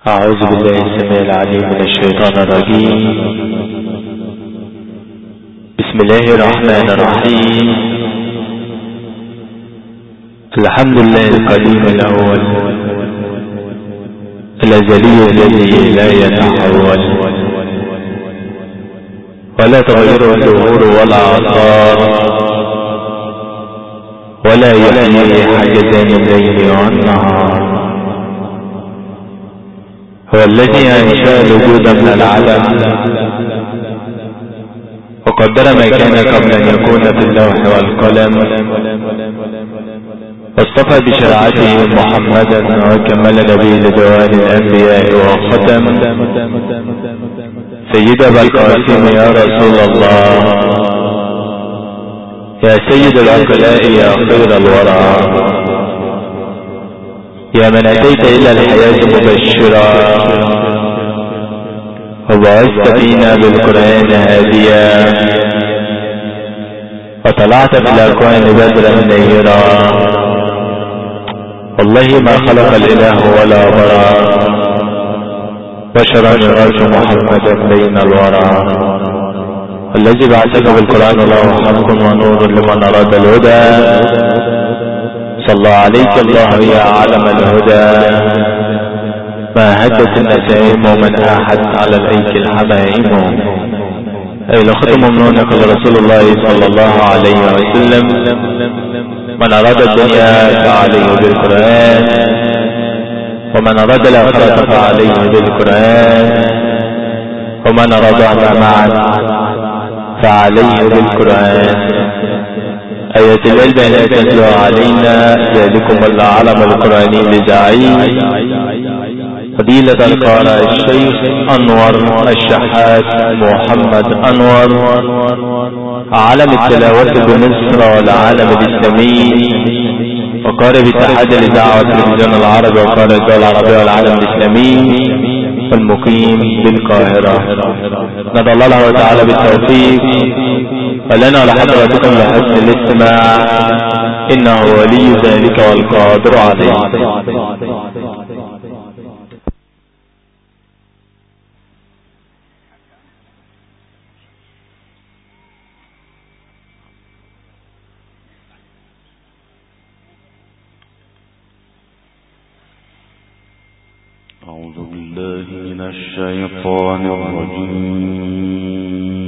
أعوذ بالله السميع العليم من الشيطان الرجيم. بسم الله الرحمن الرحيم. الحمد لله القديم الأول الأزلي الذي لا يتحول ولا تغير الظهور ولا آثار ولا يحيي حاجزان الليل والنهار. هو الذي أنشأ الوجود من العدم وقدر ما كان قبل أن يكون في اللوح والقلم، واصطفى بشرعته محمدا وكمل نبي لدوام الأنبياء وختم سيد أبا القاسم يا رسول الله، يا سيد العقلاء يا خير الورى، يا من أتيت إلى الحياة مبشرا وبعثت فينا بالقرآن هاديا وطلعت في الأكوان بدرا منيرا. والله ما خلق الإله ولا برا بشرا يرجو محمدا بين الورى. والذي بعثك بالقرآن له حق ونور لمن أراد الهدى. صلى عليك الله يا علم الهدى. ما هدت النسائم ومن آحت على الأيك الحمائم. أي لختم ممنونك لرسول الله صلى الله عليه وسلم. من أراد الدنيا فعليه بالقرآن، ومن أراد الآخرة فعليه بالقرآن، ومن أرادهما معا فعليه بالقرآن. آيات العلم لا تتلو علينا ذلكم العلم القرآني لزعيم فضيلة القارئ الشيخ أنور الشحات محمد أنور، عالم التلاوة بمصر والعالم الإسلامي، وقارئ اتحاد الإذاعة والتلفزيون العربي وقارئ الدول العربية والعالم الإسلامي، والمقيم بالقاهرة. ندعو الله تعالى بالتوفيق ولنا ولحضراتكم بحسن الاستماع، إنه ولي ذلك والقادر عليه. أعوذ بالله من الشيطان الرجيم.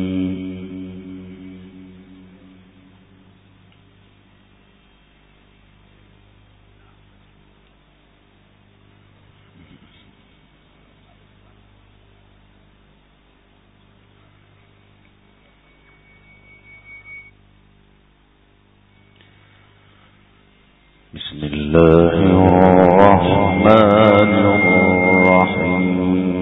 بسم الله الرحمن الرحيم.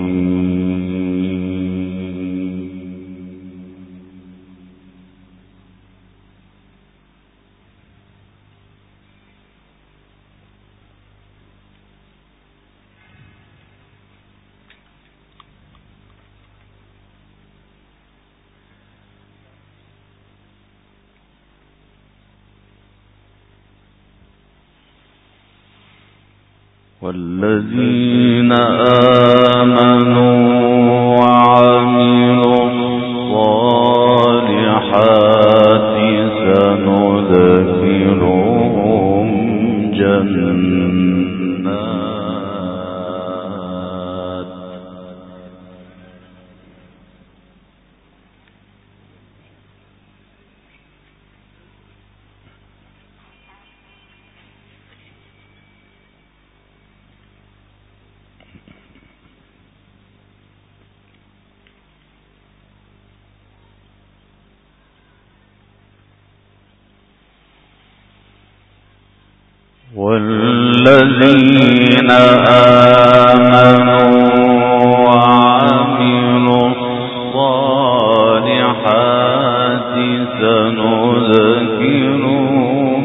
والذين آمنوا وعملوا الصالحات سندخلهم جنات والذين آمنوا وعملوا الصالحات سندخلهم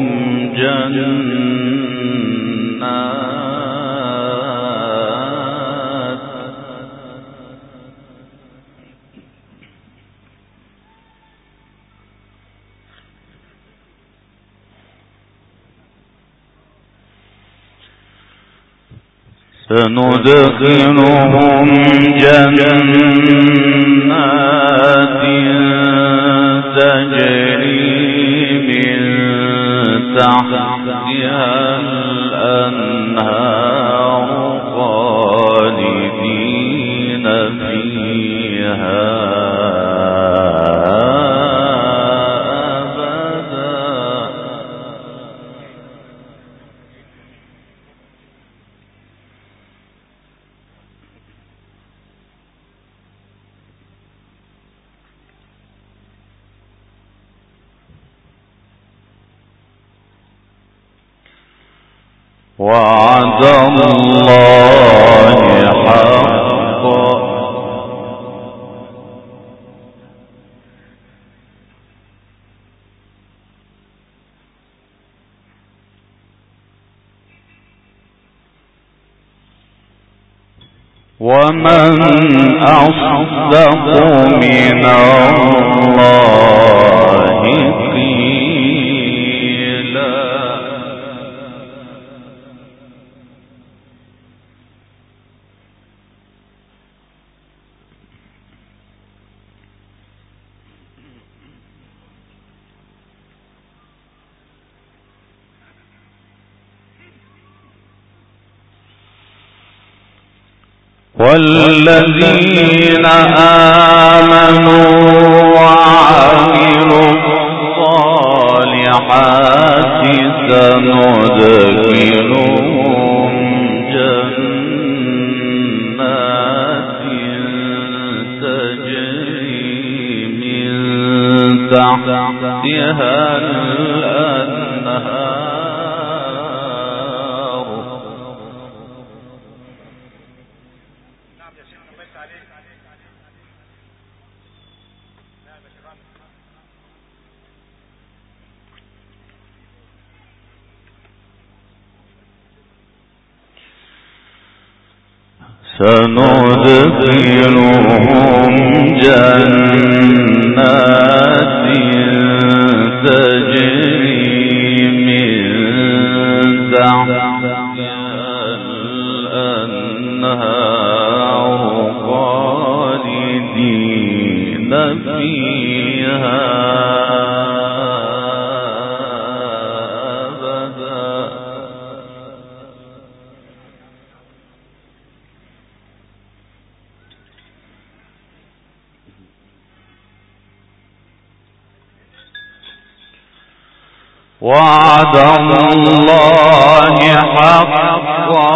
جنات سندخلهم جنات تجري من تحتها الأنهار خالدين فيها وعد الله حقا ومن أصدق من الله قيلا والذين آمنوا وعملوا الصالحات سندخلهم جنات تجري من تحتها الأنهار سندخلهم جنات تجري من تحتها الأنهار خالدين فيها وعد الله حقا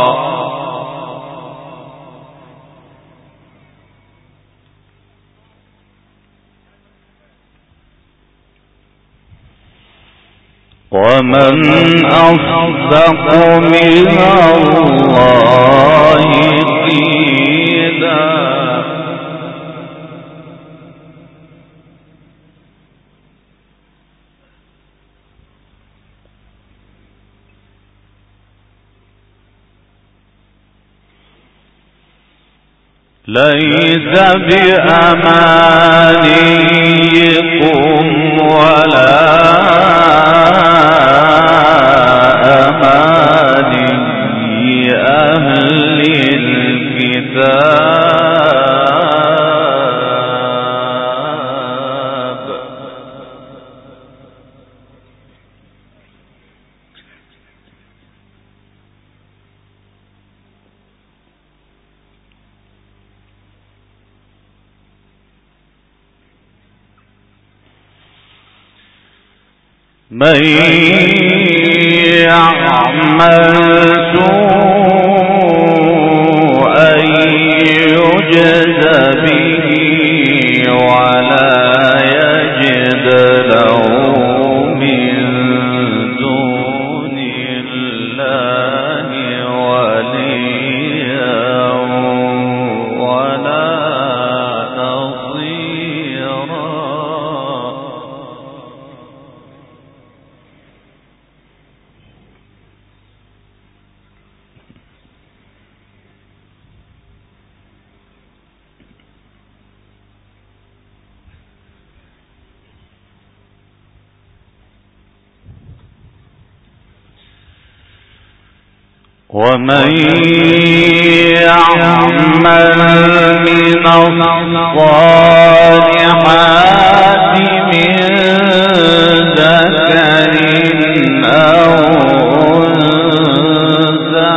ومن أصدق من الله قيلا ليس بأمانيكم ولا أماني أهل الكتاب من يعمل سوءا يجز به ولا يجد له من دون الله وليا ولا نصيرا ومن يعمل من الصالحات من ذكر أو أنثى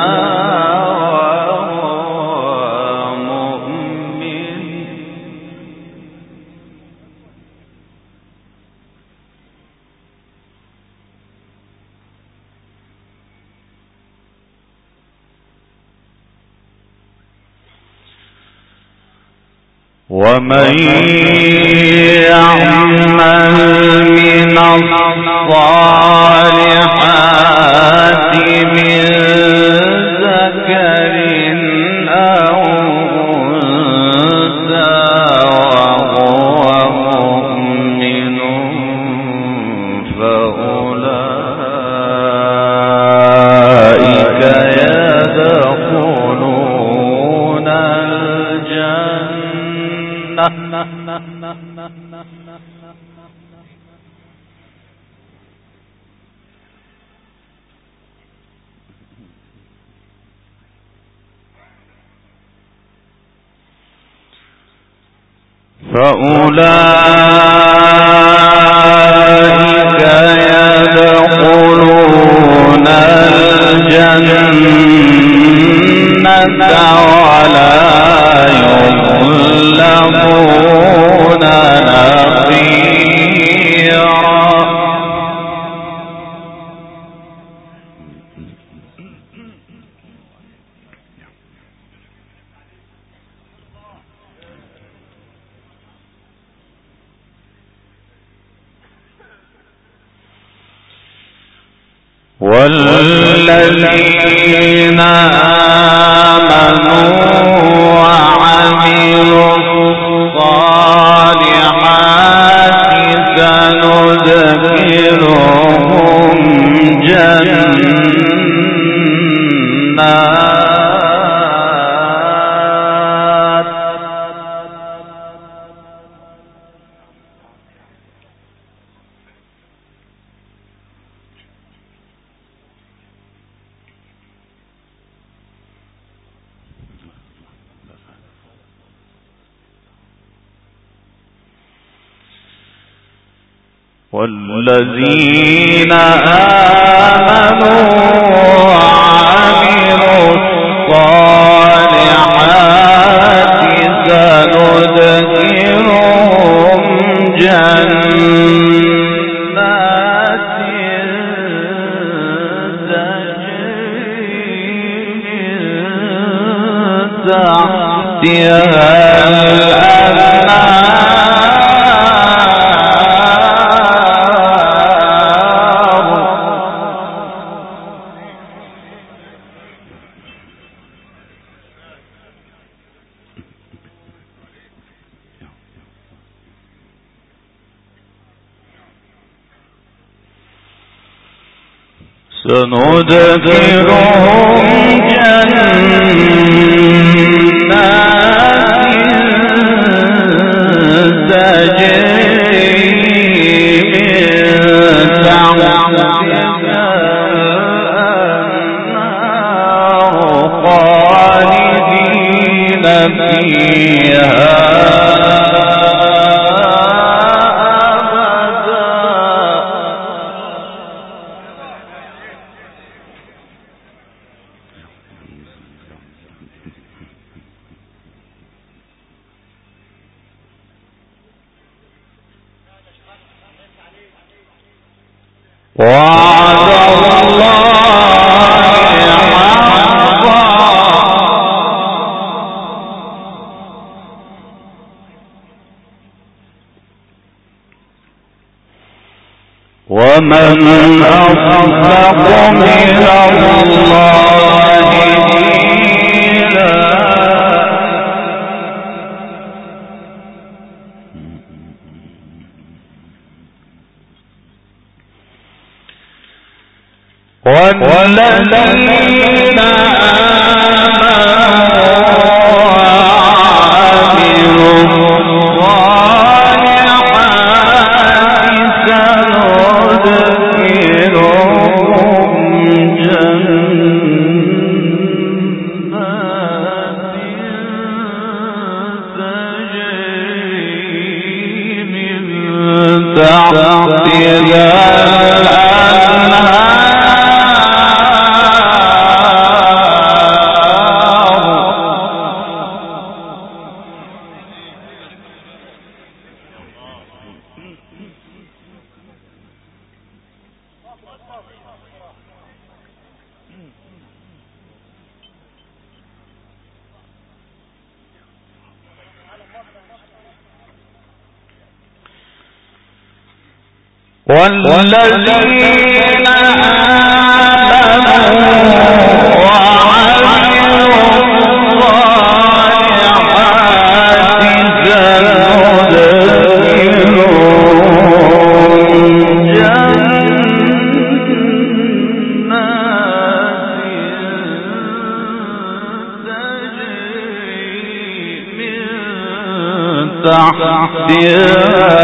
ومن يعمل من الصالحات من ذكر أو أنثى وهو مؤمن فأولئك يدخلون الجنة ولا يظلمون نقيرا. والذين آمنوا وعملوا الصالحات سندخلهم جنات والذين آمنوا وعملوا الصالحات سندخلهم جنات تجري من تحتها سندخلهم جنات تجري من تحتها الأنهار خالدين فيها وعد الله حقا ومن أصدق من الله قيلا. والذين آمنوا وعملوا الصالحات سندخلهم جنات والذين آمنوا وعملوا الصالحات سندخلهم تحتها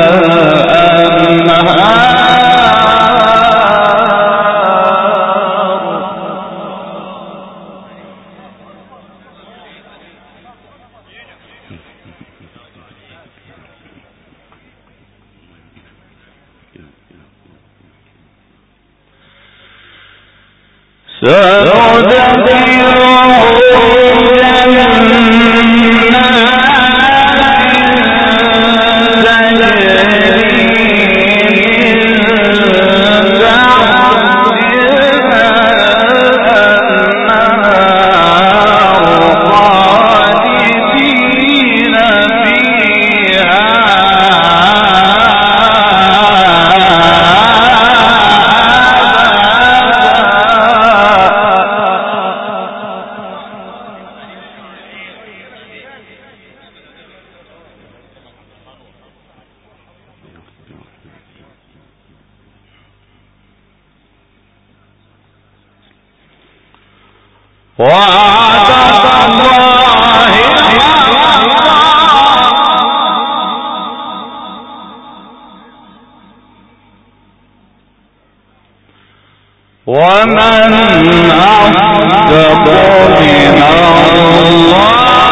ومن أصدق من الله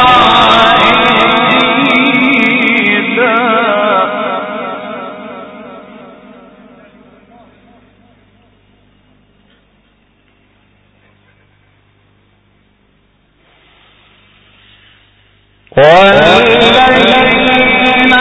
قيلا والذين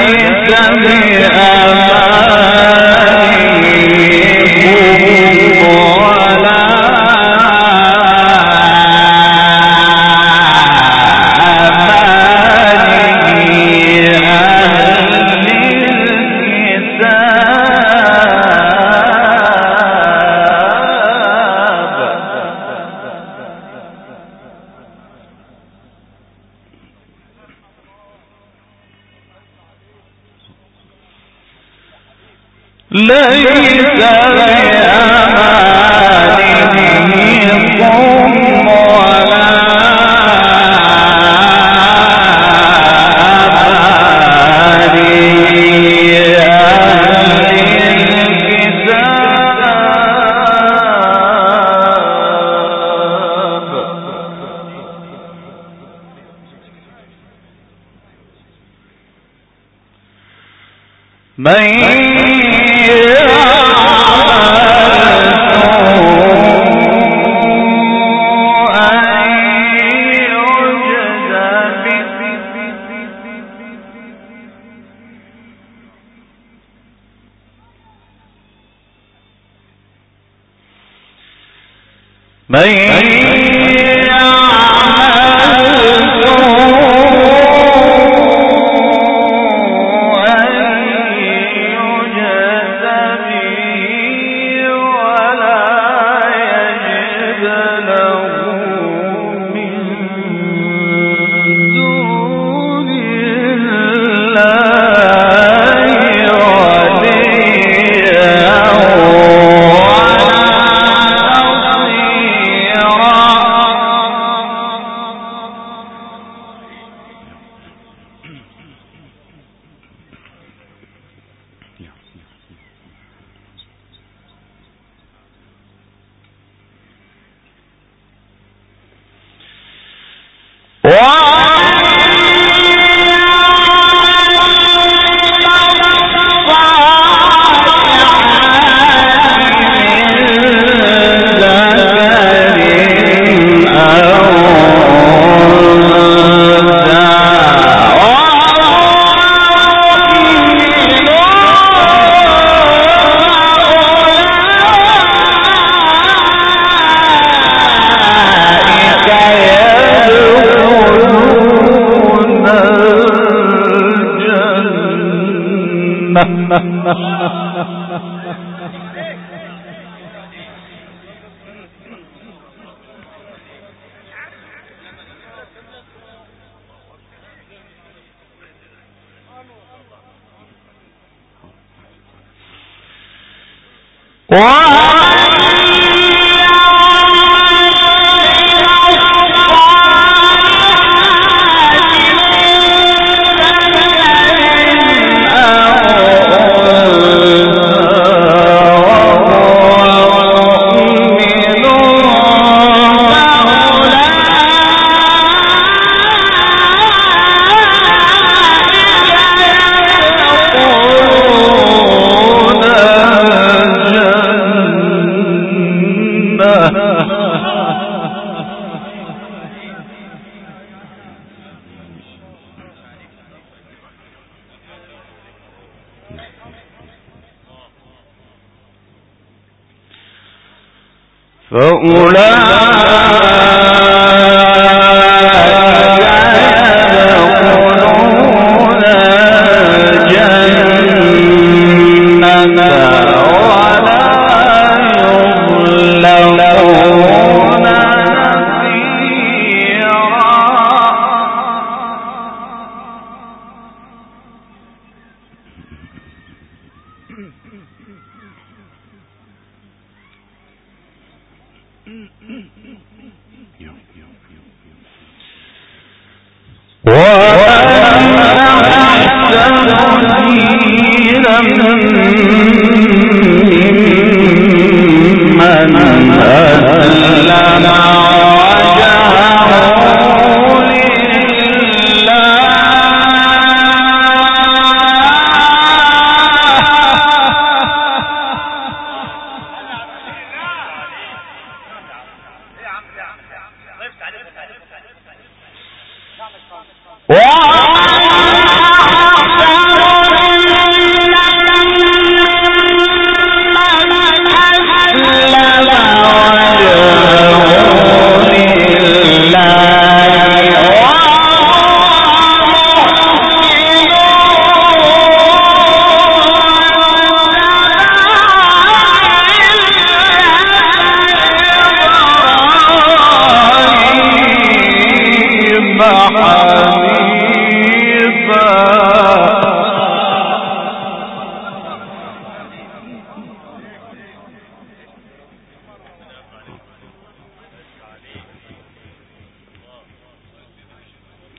ليس بأمانيكم ليس بأمانيكم ولا من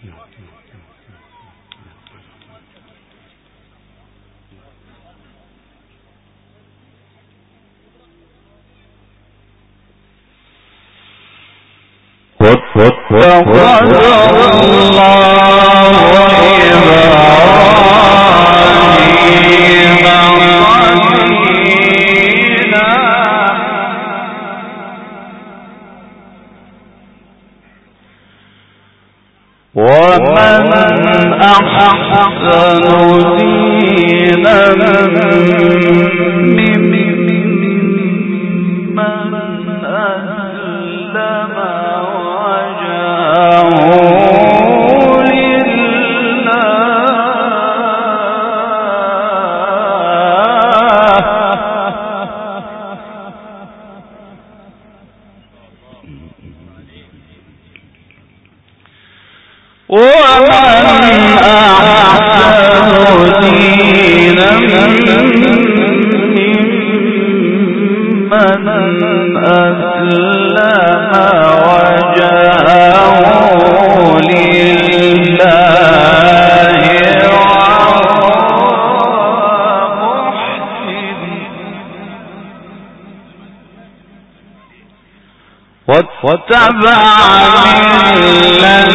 واتبع ملة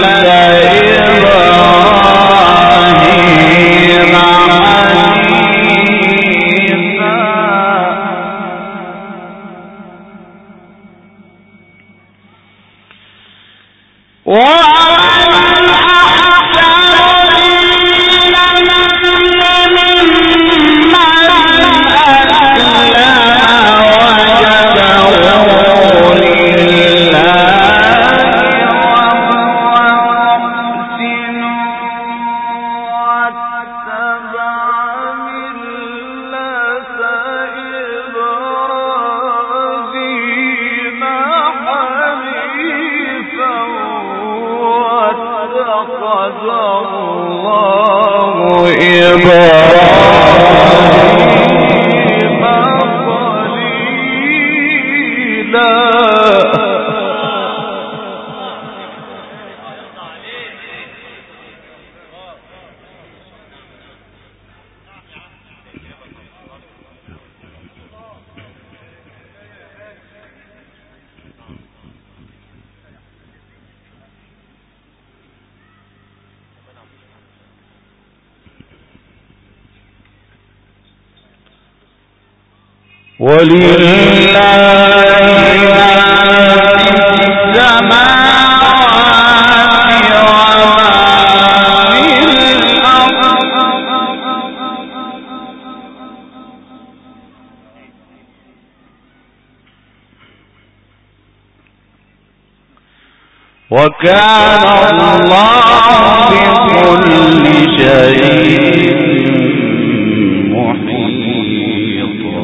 إبراهيم حنيفا ومن أحسن ولله وكان الله بكل شيء محيطا.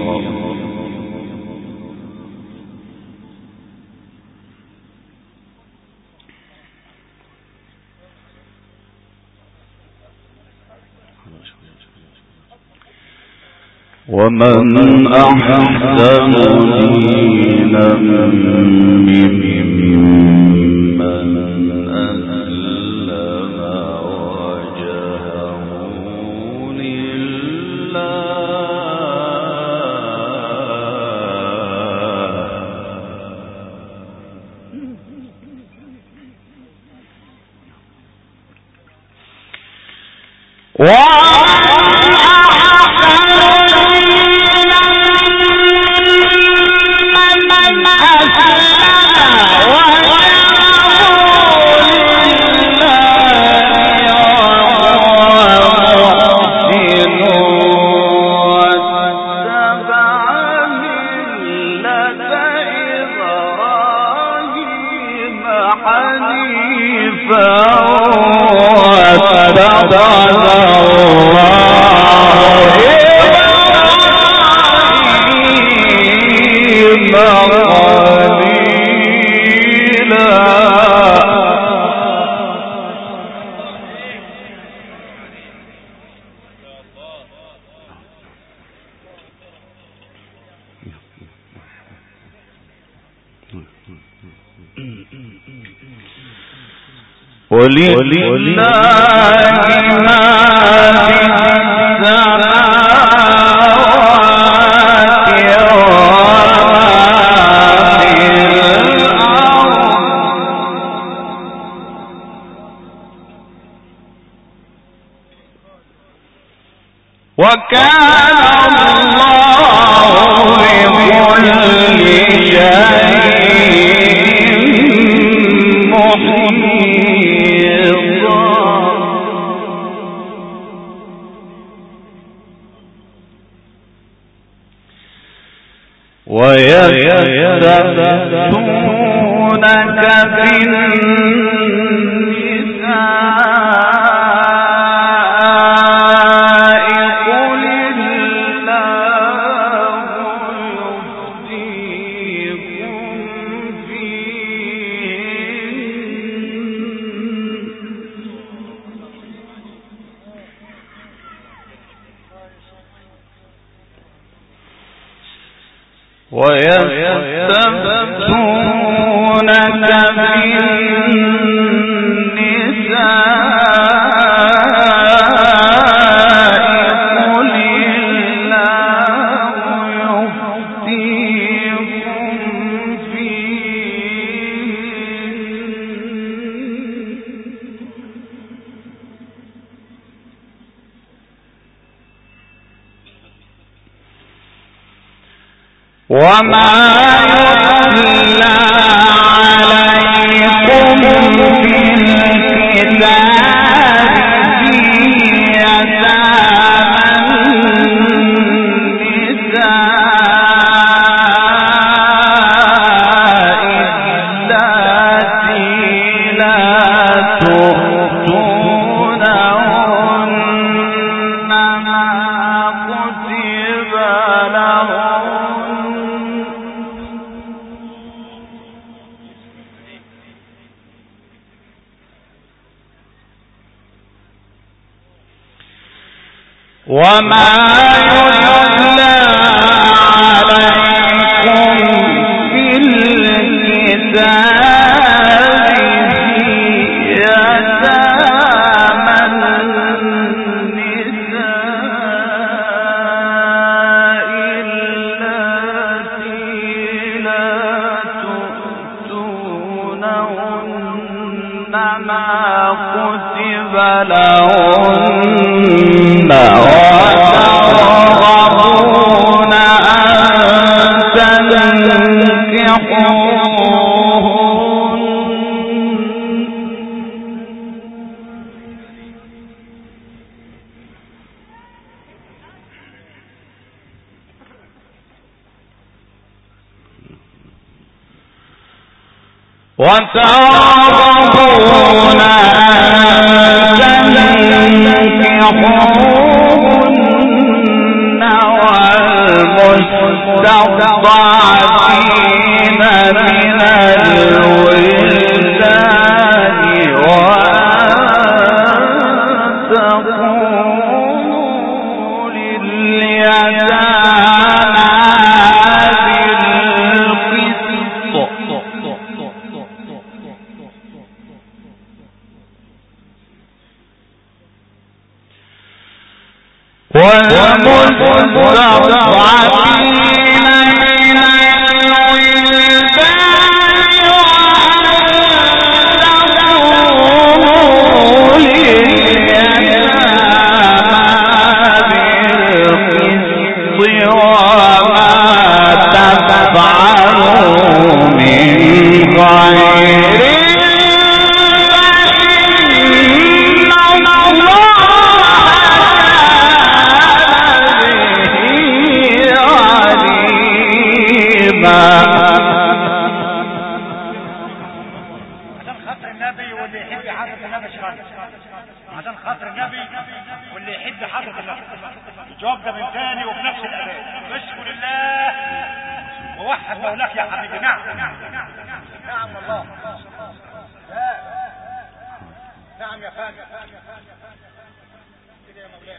ومن أحسن دينا ولله ما في السماوات وما في الأرض وكان الله بكل شيء محيطا ويستفتونك في ويستفتونك في النساء قل الله يفتيكم وما يتلى عليكم في الكتاب في يتامى النساء اللاتي لا تؤتونهن ما كتب لهن وما يتلى عليكم في الكتاب في يتامى النساء اللاتي لا تؤتونهن ما كتب لهن وترغبون أن وترغبون أن تنكحوهن والمستضعفين من الولدان وأن تقولوا لليتامى والمستضعفين من الولدان وأن لليتامى بالقسط وما تفعلوا من خير عشان خاطر النبي واللي يحب حضرة النبي. الجواب ده من تاني وفي نفس الأداء. اشكر الله ووحد مولاك يا حبيبي. نعم نعم والله. نعم يا فندم. كده يا مولاي.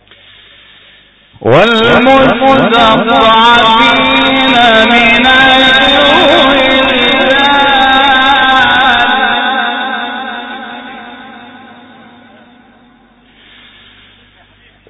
والمستضعفين من الولدان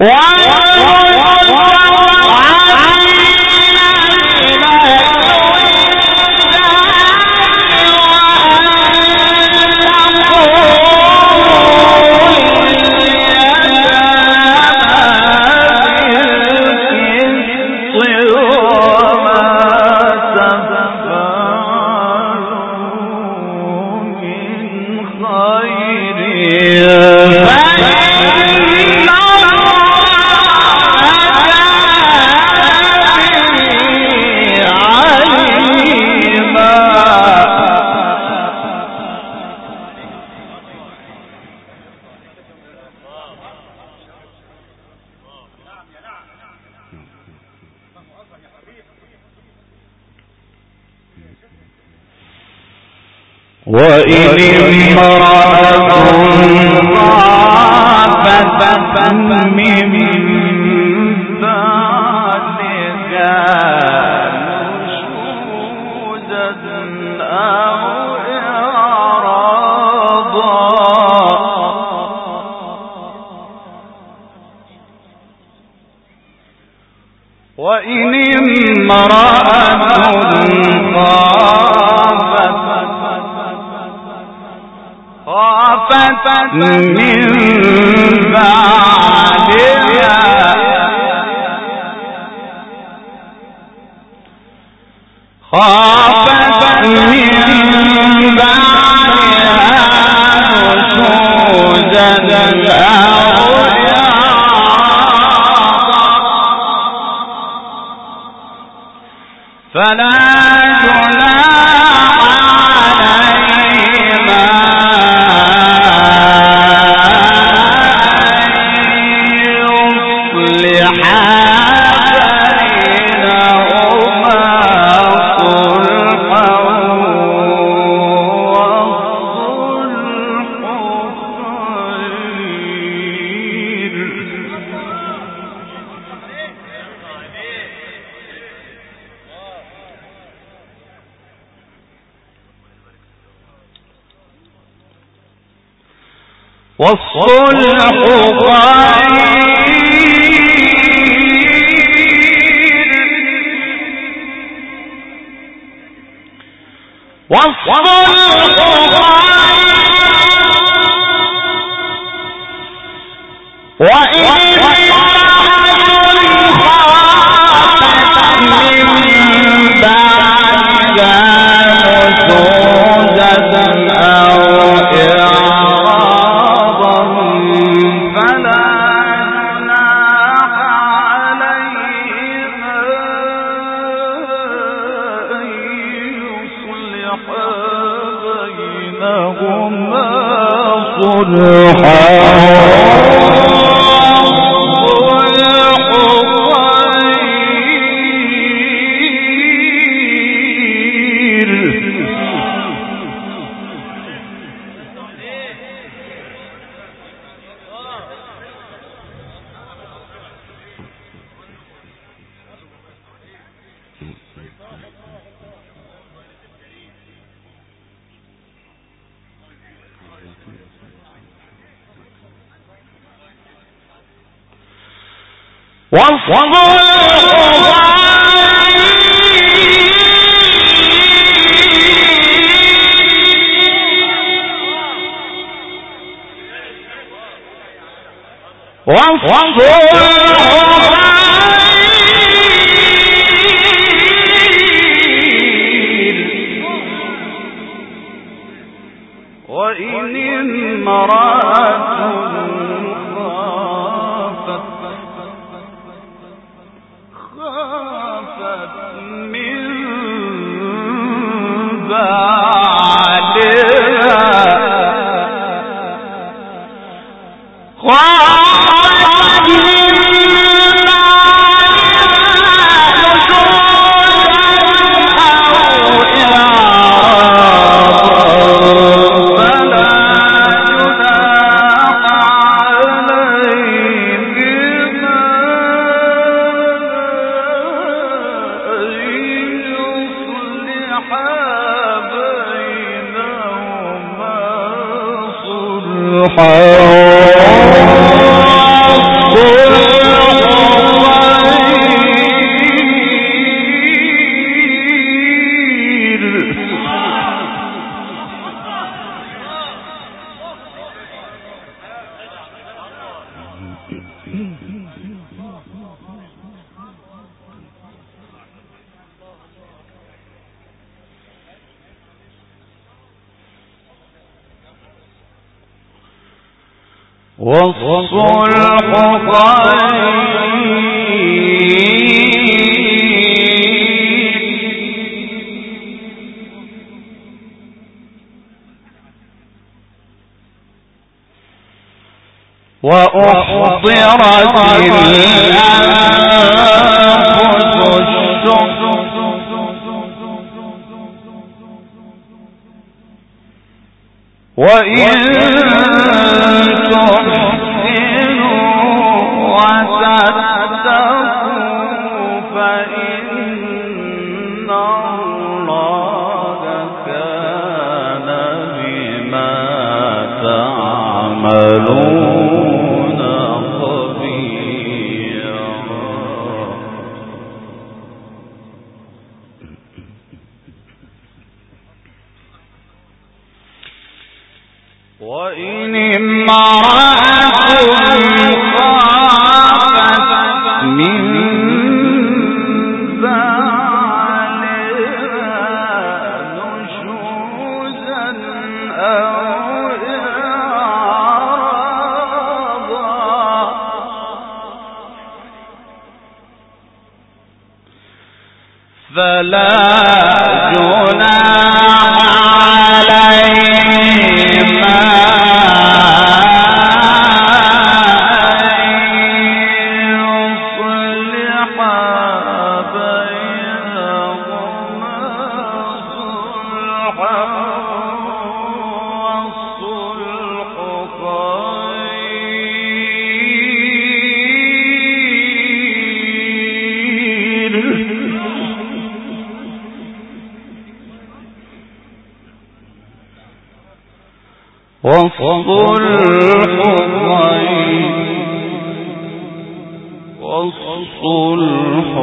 وإن امرأة خافت من بعدها نشوزا أو إعراضا وإن امرأة خافت من بعدها نشوزا أو فلا جناح عليهما والصلح وإن امرأة خافت من بعدها بينهما صلحا والصلح وأحضرت الأنفس الشح وإن تحسنوا وتتقوا فإن الله كان بما تعملون خبيرا. وإن امرأة خافت من بعلها نشوزا أو إعراضا فلا جناح عليهما والصلح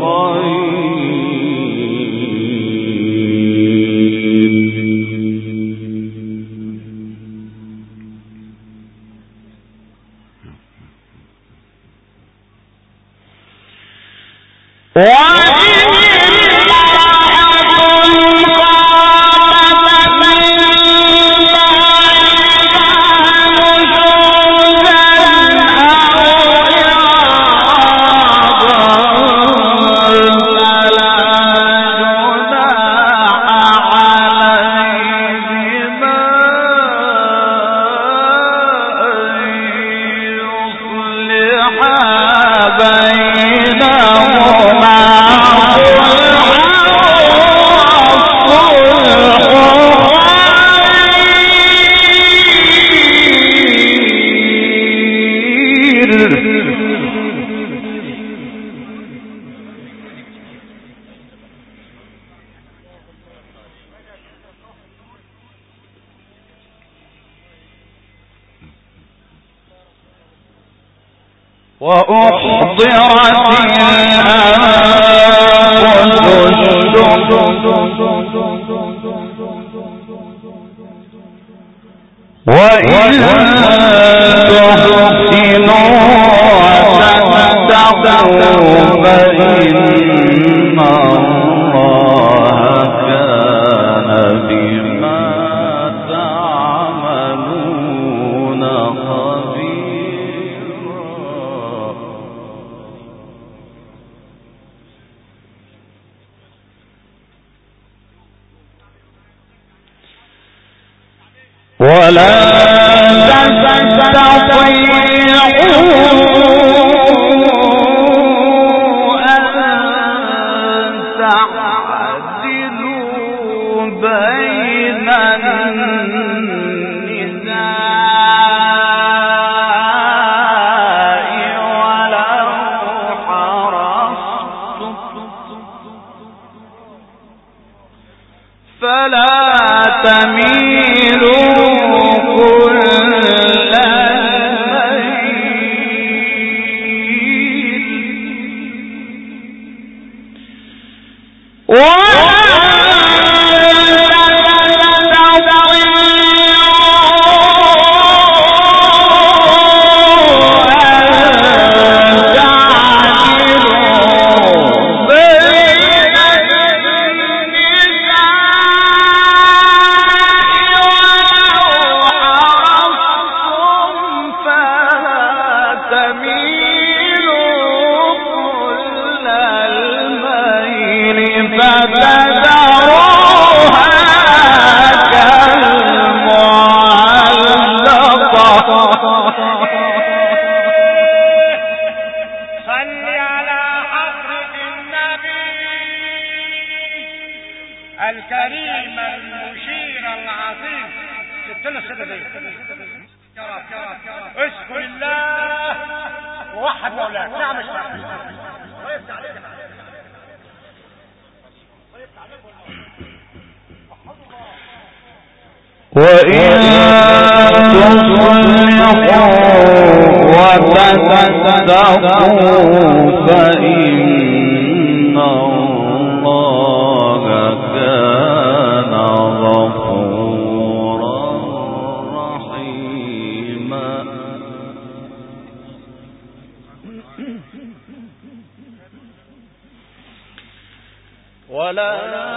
وأحضرت الأنفس الشح وإن تحسنوا وتتقوا فإن الله كان بما تعملون خبيرا. ولا فلا تميلوا ووحد مولاك. نعم اشتغل. وإن تصلحوا وتتقوا فإن الله كان غفورا رحيما. ولا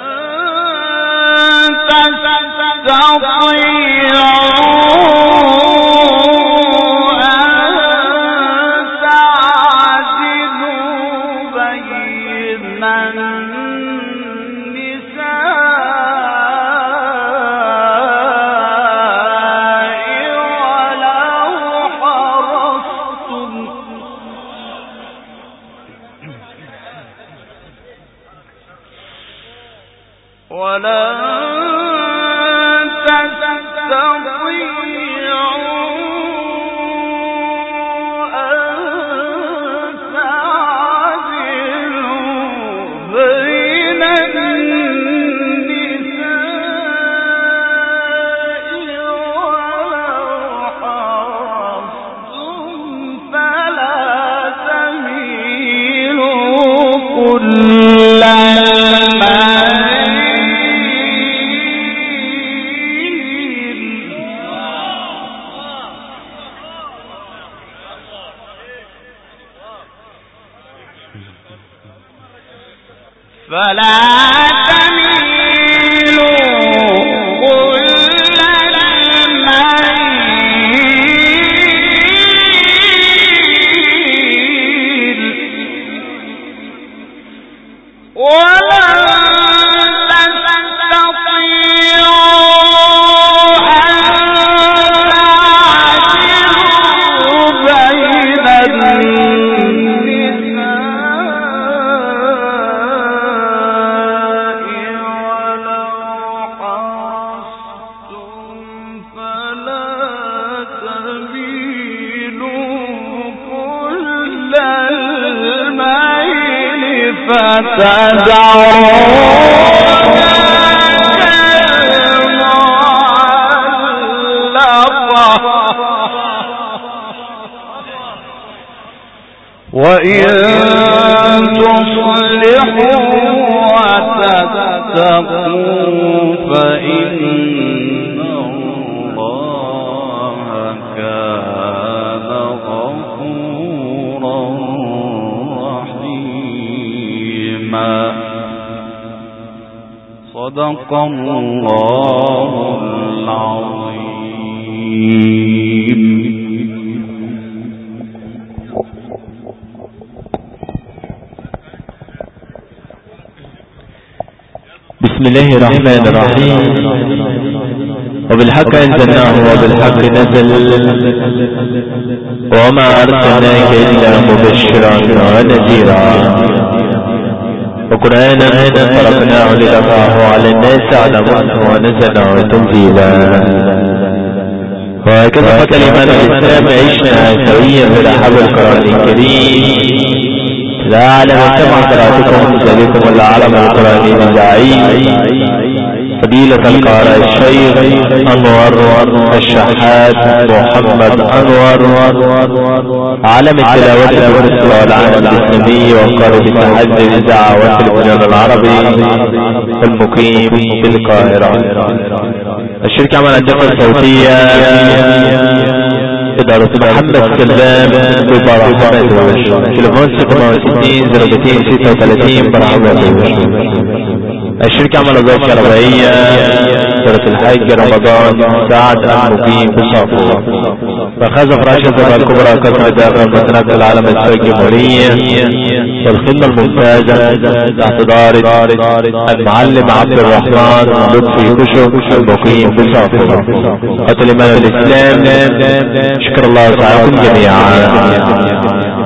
صدق الله العظيم. بسم الله الرحمن الرحيم. وبالحق أنزلناه وبالحق نزل وما أرسلناك إلا مبشرا ونذيرا وقرآنا فرقناه لتقرأه على الناس على مكث ونزلناه تنزيلا. وهكذا حتى الإيمان الإسلام عشنا سويا برحاب القرآن الكريم. لا أعلم كما قرأتكم سألكم العالم القرآن الزعيم فضيلة القارئ الشيخ أنور الشحات محمد أنور عالم التلاوة بالمصر والعالم الإسلامي وقارئ التحدي الإذاعة والتلفزيون العربي المقيم في القاهرة. الشركة عمل الدقة الصوتية إدارة محمد سلام ببرحمة تليفون 66 0236 برحمة. الشركة عمل الوظائف الشرعية سورة الحج رمضان سعد المقيم بصافو. فخذ فراشة الكبرى كسر داخل مسنة العالم السوري الجمهورية والخدمة الممتازة تحت دار المعلم عبد الرحمن لطفي كشك المقيم بصافو. قتل الإيمان الإسلام. شكر الله تعالى جميعا.